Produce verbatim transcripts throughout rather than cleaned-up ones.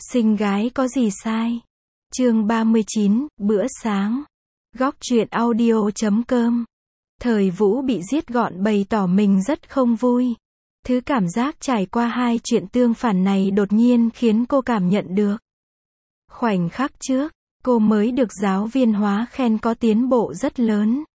Xinh gái có gì sai? Chương ba mươi chín, bữa sáng. Góc truyện audio chấm com. Thời Vũ bị giết gọn bày tỏ mình rất không vui. Thứ cảm giác trải qua hai chuyện tương phản này đột nhiên khiến cô cảm nhận được. Khoảnh khắc trước, cô mới được giáo viên hóa khen có tiến bộ rất lớn.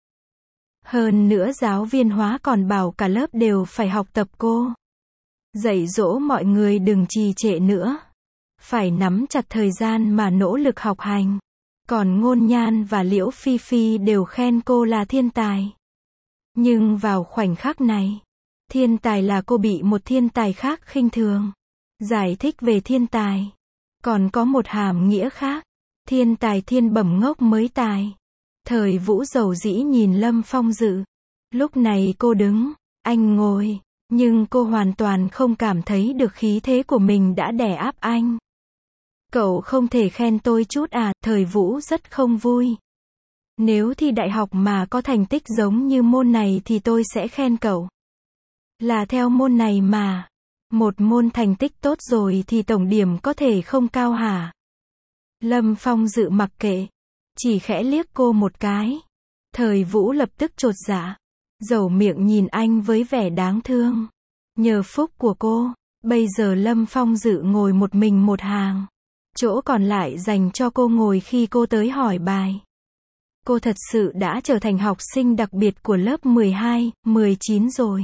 Hơn nữa giáo viên hóa còn bảo cả lớp đều phải học tập cô. Dạy dỗ mọi người đừng trì trệ nữa. Phải nắm chặt thời gian mà nỗ lực học hành. Còn Ngôn Nhan và Liễu Phi Phi đều khen cô là thiên tài. Nhưng vào khoảnh khắc này, thiên tài là cô bị một thiên tài khác khinh thường. Giải thích về thiên tài. Còn có một hàm nghĩa khác. Thiên tài thiên bẩm ngốc mới tài. Thời Vũ dầu dĩ nhìn Lâm Phong Dự. Lúc này cô đứng, anh ngồi. Nhưng cô hoàn toàn không cảm thấy được khí thế của mình đã đè áp anh. Cậu không thể khen tôi chút à? Thời Vũ rất không vui. Nếu thi đại học mà có thành tích giống như môn này thì tôi sẽ khen cậu. Là theo môn này mà. Một môn thành tích tốt rồi thì tổng điểm có thể không cao hả? Lâm Phong Dự mặc kệ. Chỉ khẽ liếc cô một cái. Thời Vũ lập tức chột dạ. Dẩu miệng nhìn anh với vẻ đáng thương. Nhờ phúc của cô, bây giờ Lâm Phong Dự ngồi một mình một hàng. Chỗ còn lại dành cho cô ngồi khi cô tới hỏi bài. Cô thật sự đã trở thành học sinh đặc biệt của lớp mười hai, mười chín rồi.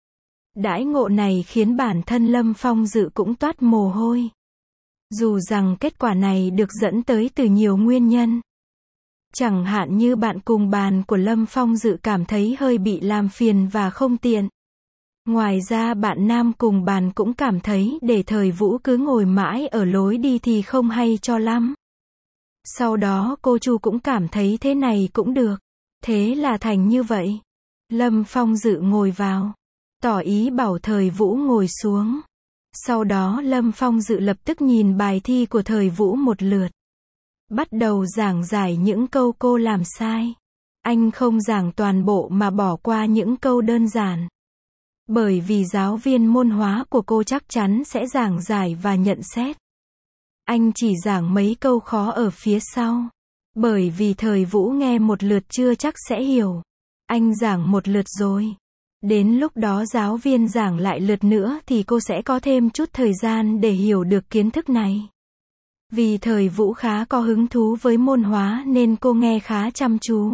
Đãi ngộ này khiến bản thân Lâm Phong Dự cũng toát mồ hôi. Dù rằng kết quả này được dẫn tới từ nhiều nguyên nhân. Chẳng hạn như bạn cùng bàn của Lâm Phong Dự cảm thấy hơi bị làm phiền và không tiện. Ngoài ra bạn nam cùng bàn cũng cảm thấy để Thời Vũ cứ ngồi mãi ở lối đi thì không hay cho lắm. Sau đó cô Chu cũng cảm thấy thế này cũng được. Thế là thành như vậy. Lâm Phong Dự ngồi vào. Tỏ ý bảo Thời Vũ ngồi xuống. Sau đó Lâm Phong Dự lập tức nhìn bài thi của Thời Vũ một lượt. Bắt đầu giảng giải những câu cô làm sai. Anh không giảng toàn bộ mà bỏ qua những câu đơn giản. Bởi vì giáo viên môn hóa của cô chắc chắn sẽ giảng giải và nhận xét. Anh chỉ giảng mấy câu khó ở phía sau. Bởi vì Thời Vũ nghe một lượt chưa chắc sẽ hiểu. Anh giảng một lượt rồi. Đến lúc đó giáo viên giảng lại lượt nữa thì cô sẽ có thêm chút thời gian để hiểu được kiến thức này. Vì Thời Vũ khá có hứng thú với môn hóa nên cô nghe khá chăm chú.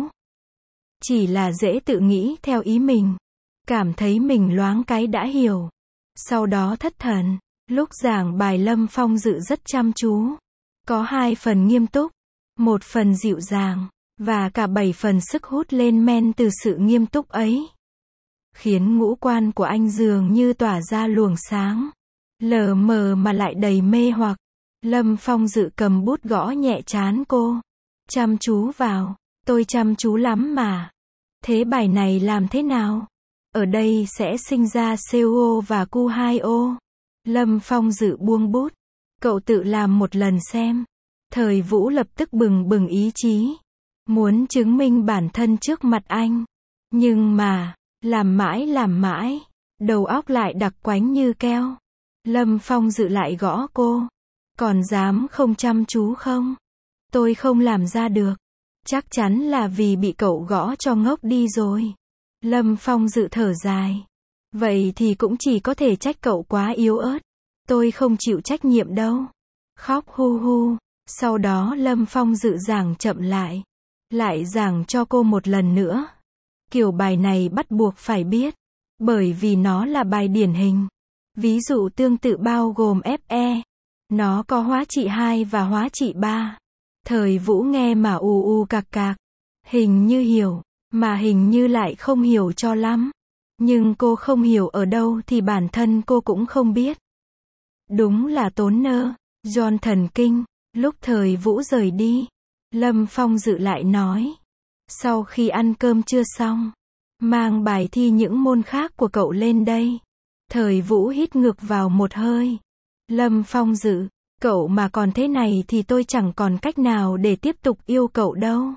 Chỉ là dễ tự nghĩ theo ý mình. Cảm thấy mình loáng cái đã hiểu. Sau đó thất thần. Lúc giảng bài Lâm Phong Dự rất chăm chú. Có hai phần nghiêm túc. Một phần dịu dàng. Và cả bảy phần sức hút lên men từ sự nghiêm túc ấy. Khiến ngũ quan của anh dường như tỏa ra luồng sáng. Lờ mờ mà lại đầy mê hoặc. Lâm Phong Dự cầm bút gõ nhẹ trán cô. Chăm chú vào. Tôi chăm chú lắm mà. Thế bài này làm thế nào? Ở đây sẽ sinh ra xê o ô và Q hai O. Lâm Phong Dự buông bút. Cậu tự làm một lần xem. Thời Vũ lập tức bừng bừng ý chí. Muốn chứng minh bản thân trước mặt anh. Nhưng mà, làm mãi làm mãi. Đầu óc lại đặc quánh như keo. Lâm Phong Dự lại gõ cô. Còn dám không chăm chú không? Tôi không làm ra được. Chắc chắn là vì bị cậu gõ cho ngốc đi rồi. Lâm Phong Dự thở dài. Vậy thì cũng chỉ có thể trách cậu quá yếu ớt. Tôi không chịu trách nhiệm đâu. Khóc hu hu. Sau đó Lâm Phong Dự giảng chậm lại. Lại giảng cho cô một lần nữa. Kiểu bài này bắt buộc phải biết. Bởi vì nó là bài điển hình. Ví dụ tương tự bao gồm ép e. Nó có hóa trị hai và hóa trị ba. Thời Vũ nghe mà u u cạc cạc. Hình như hiểu. Mà hình như lại không hiểu cho lắm. Nhưng cô không hiểu ở đâu thì bản thân cô cũng không biết. Đúng là tốn nơ. John thần kinh. Lúc Thời Vũ rời đi. Lâm Phong Dự lại nói. Sau khi ăn cơm chưa xong. Mang bài thi những môn khác của cậu lên đây. Thời Vũ hít ngược vào một hơi. Lâm Phong Dự. Cậu mà còn thế này thì tôi chẳng còn cách nào để tiếp tục yêu cậu đâu.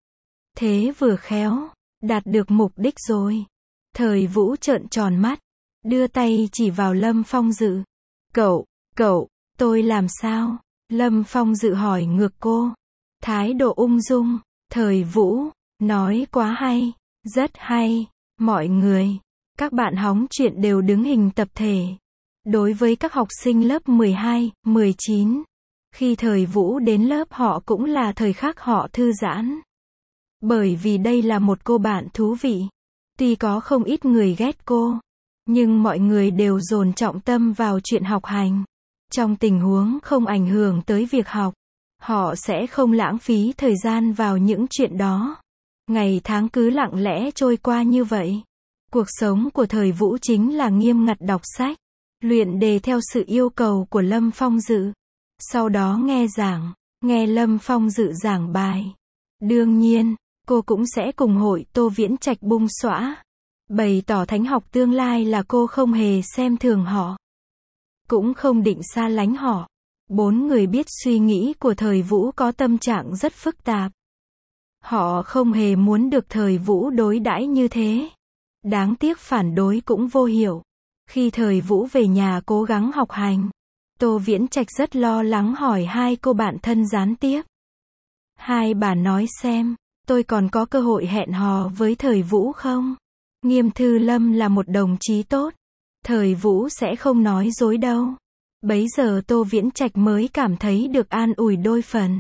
Thế vừa khéo. Đạt được mục đích rồi. Thời Vũ trợn tròn mắt. Đưa tay chỉ vào Lâm Phong Dự. Cậu, cậu, tôi làm sao? Lâm Phong Dự hỏi ngược cô. Thái độ ung dung. Thời Vũ, nói quá hay, rất hay. Mọi người, các bạn hóng chuyện đều đứng hình tập thể. Đối với các học sinh lớp mười hai, mười chín, khi Thời Vũ đến lớp họ cũng là thời khắc họ thư giãn. Bởi vì đây là một cô bạn thú vị. Tuy có không ít người ghét cô, nhưng mọi người đều dồn trọng tâm vào chuyện học hành. Trong tình huống không ảnh hưởng tới việc học, họ sẽ không lãng phí thời gian vào những chuyện đó. Ngày tháng cứ lặng lẽ trôi qua như vậy. Cuộc sống của Thời Vũ chính là nghiêm ngặt đọc sách, luyện đề theo sự yêu cầu của Lâm Phong Dự. Sau đó nghe giảng, nghe Lâm Phong Dự giảng bài. Đương nhiên, cô cũng sẽ cùng hội Tô Viễn Trạch bung xõa, bày tỏ thánh học tương lai là cô không hề xem thường họ, cũng không định xa lánh họ. Bốn người biết suy nghĩ của Thời Vũ có tâm trạng rất phức tạp. Họ không hề muốn được Thời Vũ đối đãi như thế. Đáng tiếc phản đối cũng vô hiệu. Khi Thời Vũ về nhà cố gắng học hành, Tô Viễn Trạch rất lo lắng hỏi hai cô bạn thân gián tiếp. Hai bà nói xem, tôi còn có cơ hội hẹn hò với Thời Vũ không? Nghiêm Thư Lâm là một đồng chí tốt. Thời Vũ sẽ không nói dối đâu. Bấy giờ Tô Viễn Trạch mới cảm thấy được an ủi đôi phần.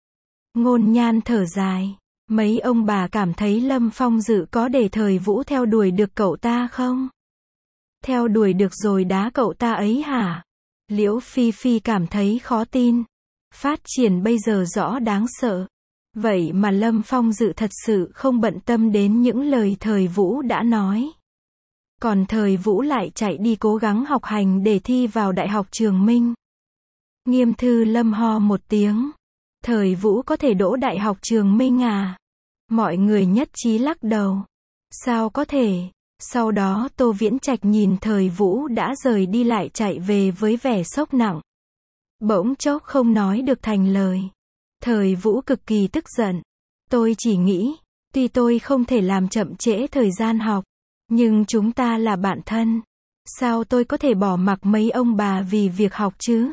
Ngôn Nhan thở dài. Mấy ông bà cảm thấy Lâm Phong Dự có để Thời Vũ theo đuổi được cậu ta không? Theo đuổi được rồi đá cậu ta ấy hả? Liễu Phi Phi cảm thấy khó tin. Phát triển bây giờ rõ đáng sợ. Vậy mà Lâm Phong Dự thật sự không bận tâm đến những lời Thời Vũ đã nói. Còn Thời Vũ lại chạy đi cố gắng học hành để thi vào Đại học Trường Minh. Nghiêm Thư Lâm ho một tiếng. Thời Vũ có thể đỗ Đại học Trường Minh à? Mọi người nhất trí lắc đầu. Sao có thể? Sau đó Tô Viễn Trạch nhìn Thời Vũ đã rời đi lại chạy về với vẻ sốc nặng. Bỗng chốc không nói được thành lời. Thời Vũ cực kỳ tức giận. Tôi chỉ nghĩ, tuy tôi không thể làm chậm trễ thời gian học, nhưng chúng ta là bạn thân. Sao tôi có thể bỏ mặc mấy ông bà vì việc học chứ?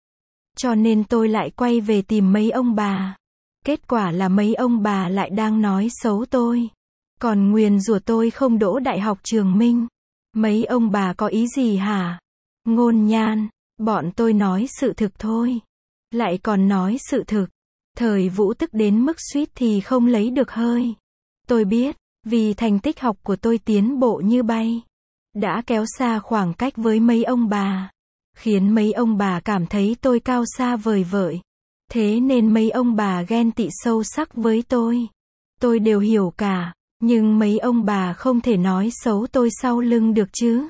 Cho nên tôi lại quay về tìm mấy ông bà. Kết quả là mấy ông bà lại đang nói xấu tôi. Còn nguyền rủa tôi không đỗ Đại học Trường Minh. Mấy ông bà có ý gì hả? Ngôn Nhan, bọn tôi nói sự thực thôi. Lại còn nói sự thực. Thời Vũ tức đến mức suýt thì không lấy được hơi. Tôi biết, vì thành tích học của tôi tiến bộ như bay, đã kéo xa khoảng cách với mấy ông bà, khiến mấy ông bà cảm thấy tôi cao xa vời vợi. Thế nên mấy ông bà ghen tị sâu sắc với tôi. Tôi đều hiểu cả, nhưng mấy ông bà không thể nói xấu tôi sau lưng được chứ.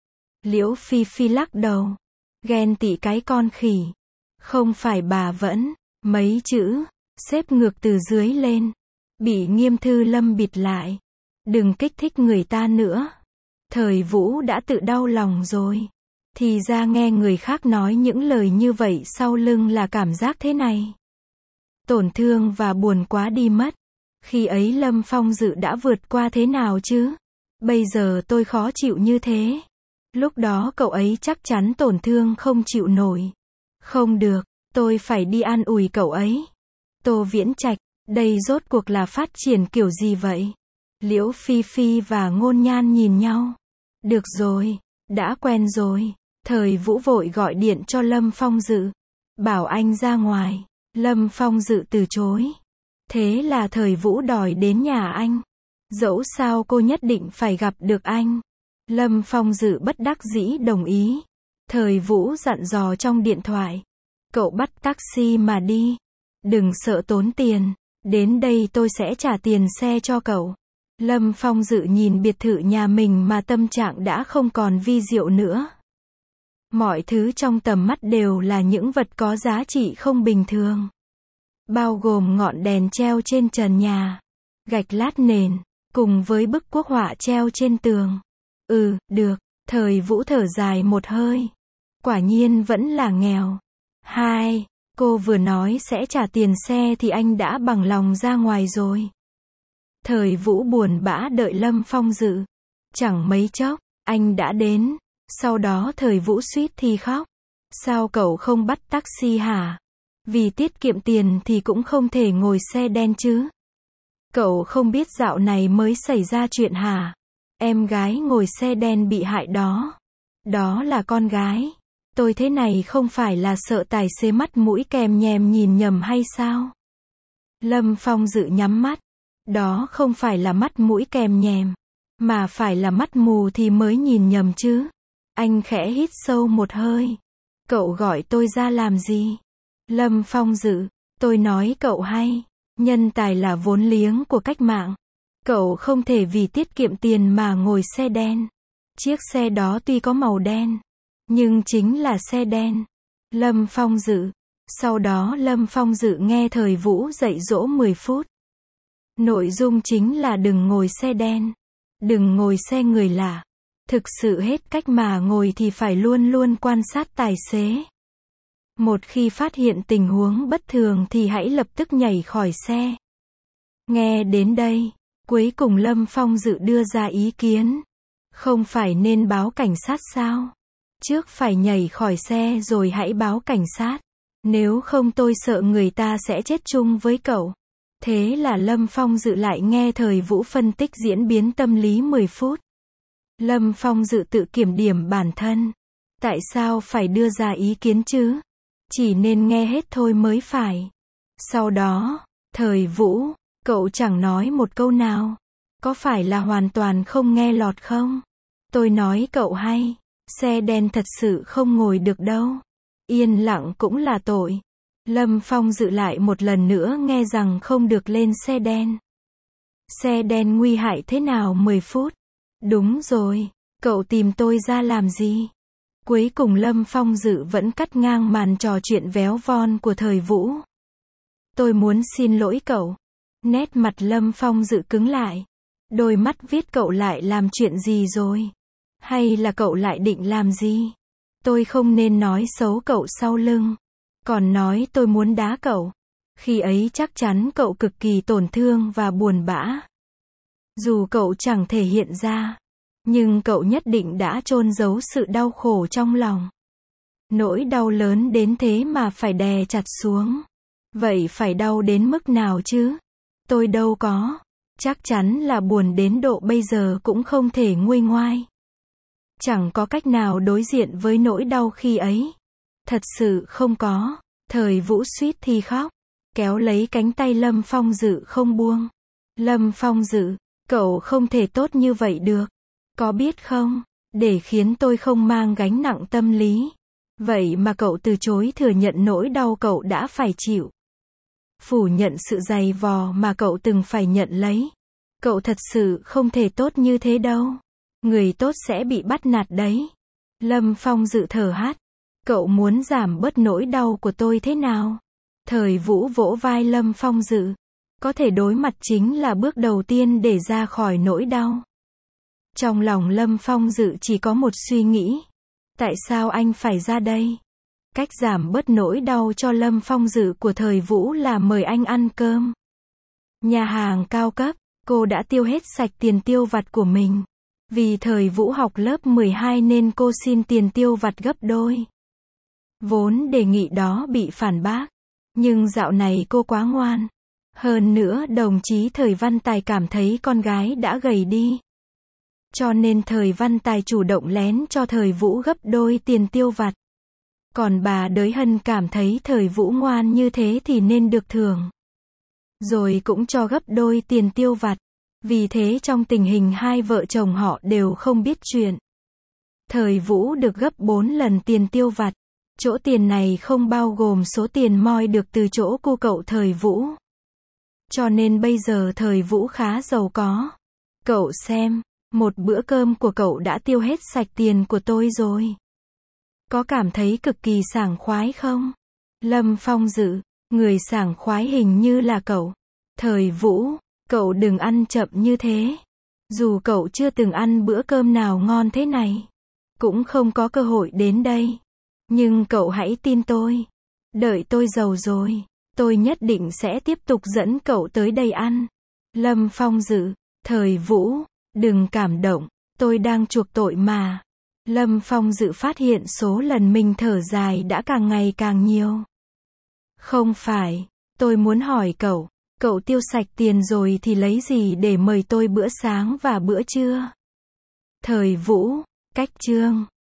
Liễu Phi Phi lắc đầu. Ghen tị cái con khỉ. Không phải bà vẫn, mấy chữ, xếp ngược từ dưới lên. Bị Nghiêm Thư Lâm bịt lại. Đừng kích thích người ta nữa. Thời Vũ đã tự đau lòng rồi. Thì ra nghe người khác nói những lời như vậy sau lưng là cảm giác thế này. Tổn thương và buồn quá đi mất. Khi ấy Lâm Phong Dự đã vượt qua thế nào chứ? Bây giờ tôi khó chịu như thế. Lúc đó cậu ấy chắc chắn tổn thương không chịu nổi. Không được, tôi phải đi an ủi cậu ấy. Tô Viễn Trạch, đây rốt cuộc là phát triển kiểu gì vậy? Liễu Phi Phi và Ngôn Nhan nhìn nhau. Được rồi, đã quen rồi. Thời Vũ vội gọi điện cho Lâm Phong Dự, bảo anh ra ngoài. Lâm Phong Dự từ chối. Thế là Thời Vũ đòi đến nhà anh. Dẫu sao cô nhất định phải gặp được anh. Lâm Phong Dự bất đắc dĩ đồng ý. Thời Vũ dặn dò trong điện thoại. Cậu bắt taxi mà đi. Đừng sợ tốn tiền. Đến đây tôi sẽ trả tiền xe cho cậu. Lâm Phong Dự nhìn biệt thự nhà mình mà tâm trạng đã không còn vi diệu nữa. Mọi thứ trong tầm mắt đều là những vật có giá trị không bình thường. Bao gồm ngọn đèn treo trên trần nhà, gạch lát nền, cùng với bức quốc họa treo trên tường. Ừ, được, Thời Vũ thở dài một hơi. Quả nhiên vẫn là nghèo. Hai, cô vừa nói sẽ trả tiền xe thì anh đã bằng lòng ra ngoài rồi. Thời Vũ buồn bã đợi Lâm Phong Dự. Chẳng mấy chốc, anh đã đến. Sau đó Thời Vũ suýt thì khóc. Sao cậu không bắt taxi hả? Vì tiết kiệm tiền thì cũng không thể ngồi xe đen chứ. Cậu không biết dạo này mới xảy ra chuyện hả? Em gái ngồi xe đen bị hại đó. Đó là con gái. Tôi thế này không phải là sợ tài xế mắt mũi kèm nhèm nhìn nhầm hay sao? Lâm Phong Dự nhắm mắt. Đó không phải là mắt mũi kèm nhèm, mà phải là mắt mù thì mới nhìn nhầm chứ. Anh khẽ hít sâu một hơi. Cậu gọi tôi ra làm gì? Lâm Phong Dự, tôi nói cậu hay. Nhân tài là vốn liếng của cách mạng. Cậu không thể vì tiết kiệm tiền mà ngồi xe đen. Chiếc xe đó tuy có màu đen, nhưng chính là xe đen. Lâm Phong Dự. Sau đó Lâm Phong Dự nghe Thời Vũ dạy dỗ mười phút. Nội dung chính là đừng ngồi xe đen. Đừng ngồi xe người lạ. Thực sự hết cách mà ngồi thì phải luôn luôn quan sát tài xế. Một khi phát hiện tình huống bất thường thì hãy lập tức nhảy khỏi xe. Nghe đến đây, cuối cùng Lâm Phong Dự đưa ra ý kiến. Không phải nên báo cảnh sát sao? Trước phải nhảy khỏi xe rồi hãy báo cảnh sát. Nếu không tôi sợ người ta sẽ chết chung với cậu. Thế là Lâm Phong Dự lại nghe Thời Vũ phân tích diễn biến tâm lý mười phút. Lâm Phong Dự tự kiểm điểm bản thân. Tại sao phải đưa ra ý kiến chứ? Chỉ nên nghe hết thôi mới phải. Sau đó, Thời Vũ, cậu chẳng nói một câu nào. Có phải là hoàn toàn không nghe lọt không? Tôi nói cậu hay. Xe đen thật sự không ngồi được đâu. Yên lặng cũng là tội. Lâm Phong Dự lại một lần nữa nghe rằng không được lên xe đen. Xe đen nguy hại thế nào mười phút? Đúng rồi, cậu tìm tôi ra làm gì? Cuối cùng Lâm Phong Dự vẫn cắt ngang màn trò chuyện véo von của Thời Vũ. Tôi muốn xin lỗi cậu. Nét mặt Lâm Phong Dự cứng lại. Đôi mắt viết cậu lại làm chuyện gì rồi? Hay là cậu lại định làm gì? Tôi không nên nói xấu cậu sau lưng. Còn nói tôi muốn đá cậu. Khi ấy chắc chắn cậu cực kỳ tổn thương và buồn bã. Dù cậu chẳng thể hiện ra, nhưng cậu nhất định đã chôn giấu sự đau khổ trong lòng. Nỗi đau lớn đến thế mà phải đè chặt xuống. Vậy phải đau đến mức nào chứ? Tôi đâu có. Chắc chắn là buồn đến độ bây giờ cũng không thể nguôi ngoai. Chẳng có cách nào đối diện với nỗi đau khi ấy. Thật sự không có. Thời Vũ suýt thì khóc, kéo lấy cánh tay Lâm Phong Dự không buông. Lâm Phong Dự, cậu không thể tốt như vậy được. Có biết không, để khiến tôi không mang gánh nặng tâm lý. Vậy mà cậu từ chối thừa nhận nỗi đau cậu đã phải chịu. Phủ nhận sự dày vò mà cậu từng phải nhận lấy. Cậu thật sự không thể tốt như thế đâu. Người tốt sẽ bị bắt nạt đấy. Lâm Phong Dự thở hắt. Cậu muốn giảm bớt nỗi đau của tôi thế nào? Thời Vũ vỗ vai Lâm Phong Dự. Có thể đối mặt chính là bước đầu tiên để ra khỏi nỗi đau. Trong lòng Lâm Phong Dự chỉ có một suy nghĩ. Tại sao anh phải ra đây? Cách giảm bớt nỗi đau cho Lâm Phong Dự của Thời Vũ là mời anh ăn cơm. Nhà hàng cao cấp, cô đã tiêu hết sạch tiền tiêu vặt của mình. Vì Thời Vũ học lớp mười hai nên cô xin tiền tiêu vặt gấp đôi. Vốn đề nghị đó bị phản bác. Nhưng dạo này cô quá ngoan. Hơn nữa đồng chí Thời Văn Tài cảm thấy con gái đã gầy đi. Cho nên Thời Văn Tài chủ động lén cho Thời Vũ gấp đôi tiền tiêu vặt. Còn bà Đới Hân cảm thấy Thời Vũ ngoan như thế thì nên được thưởng. Rồi cũng cho gấp đôi tiền tiêu vặt. Vì thế trong tình hình hai vợ chồng họ đều không biết chuyện. Thời Vũ được gấp bốn lần tiền tiêu vặt. Chỗ tiền này không bao gồm số tiền moi được từ chỗ cô cậu Thời Vũ. Cho nên bây giờ Thời Vũ khá giàu có. Cậu xem, một bữa cơm của cậu đã tiêu hết sạch tiền của tôi rồi. Có cảm thấy cực kỳ sảng khoái không? Lâm Phong Dự, người sảng khoái hình như là cậu. Thời Vũ, cậu đừng ăn chậm như thế. Dù cậu chưa từng ăn bữa cơm nào ngon thế này, cũng không có cơ hội đến đây. Nhưng cậu hãy tin tôi. Đợi tôi giàu rồi, tôi nhất định sẽ tiếp tục dẫn cậu tới đây ăn. Lâm Phong Dự, Thời Vũ, đừng cảm động, tôi đang chuộc tội mà. Lâm Phong Dự phát hiện số lần mình thở dài đã càng ngày càng nhiều. Không phải, tôi muốn hỏi cậu, cậu tiêu sạch tiền rồi thì lấy gì để mời tôi bữa sáng và bữa trưa? Thời Vũ, cách chương